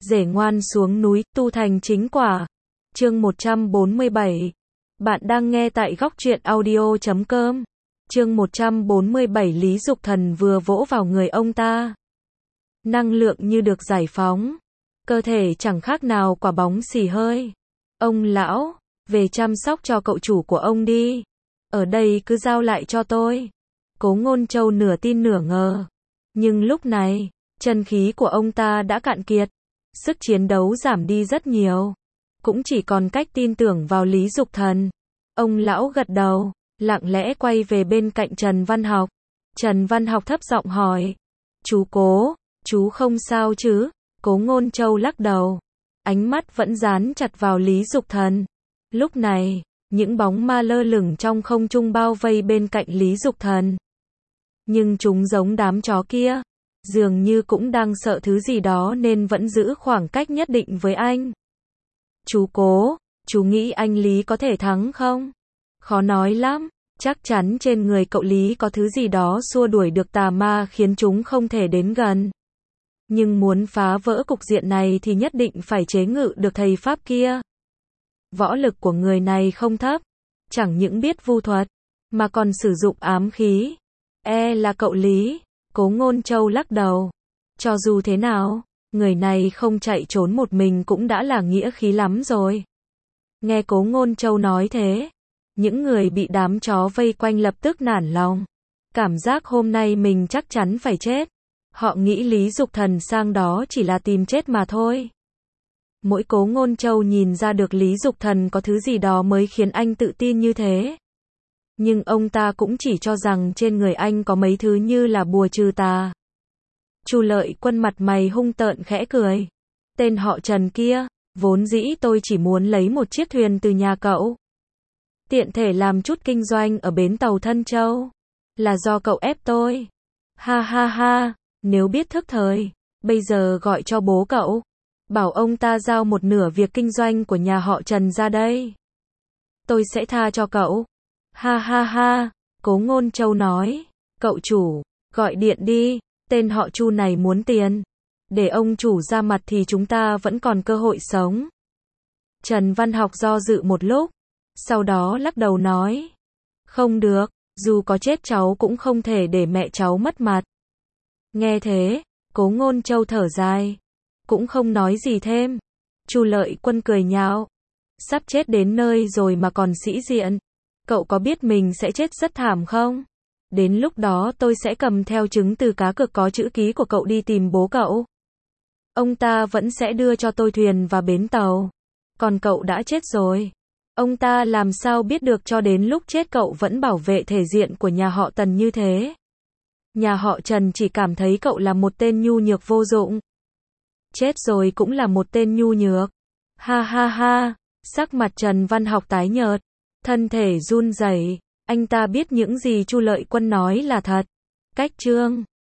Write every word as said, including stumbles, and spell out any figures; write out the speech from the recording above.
Rể ngoan xuống núi, tu thành chính quả. Chương một trăm bốn mươi bảy. Bạn đang nghe tại góc truyện audio chấm com. Chương một trăm bốn mươi bảy. Lý Dục Thần vừa vỗ vào người ông ta. Năng lượng như được giải phóng. Cơ thể chẳng khác nào quả bóng xì hơi. Ông lão, về chăm sóc cho cậu chủ của ông đi. Ở đây cứ giao lại cho tôi. Cố Ngôn Châu nửa tin nửa ngờ. Nhưng lúc này, chân khí của ông ta đã cạn kiệt. Sức chiến đấu giảm đi rất nhiều. Cũng chỉ còn cách tin tưởng vào Lý Dục Thần. Ông lão gật đầu, lặng lẽ quay về bên cạnh Trần Văn Học. Trần Văn Học thấp giọng hỏi. Chú Cố, chú không sao chứ? Cố Ngôn Châu lắc đầu. Ánh mắt vẫn dán chặt vào Lý Dục Thần. Lúc này, những bóng ma lơ lửng trong không trung bao vây bên cạnh Lý Dục Thần. Nhưng chúng giống đám chó kia. Dường như cũng đang sợ thứ gì đó nên vẫn giữ khoảng cách nhất định với anh. Chú Cố, chú nghĩ anh Lý có thể thắng không? Khó nói lắm, chắc chắn trên người cậu Lý có thứ gì đó xua đuổi được tà ma khiến chúng không thể đến gần. Nhưng muốn phá vỡ cục diện này thì nhất định phải chế ngự được thầy Pháp kia. Võ lực của người này không thấp, chẳng những biết vu thuật, mà còn sử dụng ám khí. E là cậu Lý. Cố Ngôn Châu lắc đầu. Cho dù thế nào, người này không chạy trốn một mình cũng đã là nghĩa khí lắm rồi. Nghe Cố Ngôn Châu nói thế, những người bị đám chó vây quanh lập tức nản lòng. Cảm giác hôm nay mình chắc chắn phải chết. Họ nghĩ Lý Dục Thần sang đó chỉ là tìm chết mà thôi. Mỗi Cố Ngôn Châu nhìn ra được Lý Dục Thần có thứ gì đó mới khiến anh tự tin như thế. Nhưng ông ta cũng chỉ cho rằng trên người anh có mấy thứ như là bùa trừ tà. Chu Lợi Quân mặt mày hung tợn khẽ cười. Tên họ Trần kia, vốn dĩ tôi chỉ muốn lấy một chiếc thuyền từ nhà cậu. Tiện thể làm chút kinh doanh ở bến tàu Thân Châu. Là do cậu ép tôi. Ha ha ha, nếu biết thức thời, bây giờ gọi cho bố cậu. Bảo ông ta giao một nửa việc kinh doanh của nhà họ Trần ra đây. Tôi sẽ tha cho cậu. Ha ha ha, Cố Ngôn Châu nói. Cậu chủ, gọi điện đi, tên họ Chu này muốn tiền. Để ông chủ ra mặt thì chúng ta vẫn còn cơ hội sống. Trần Văn Học do dự một lúc, sau đó lắc đầu nói. Không được, dù có chết cháu cũng không thể để mẹ cháu mất mặt. Nghe thế, Cố Ngôn Châu thở dài, cũng không nói gì thêm. Chu Lợi Quân cười nhạo. Sắp chết đến nơi rồi mà còn sĩ diện. Cậu có biết mình sẽ chết rất thảm không? Đến lúc đó tôi sẽ cầm theo chứng từ cá cược có chữ ký của cậu đi tìm bố cậu. Ông ta vẫn sẽ đưa cho tôi thuyền và bến tàu. Còn cậu đã chết rồi. Ông ta làm sao biết được cho đến lúc chết cậu vẫn bảo vệ thể diện của nhà họ Tần như thế. Nhà họ Trần chỉ cảm thấy cậu là một tên nhu nhược vô dụng. Chết rồi cũng là một tên nhu nhược. Ha ha ha, sắc mặt Trần Văn Học tái nhợt. Thân thể run rẩy, anh ta biết những gì Chu Lợi Quân nói là thật. Cách chương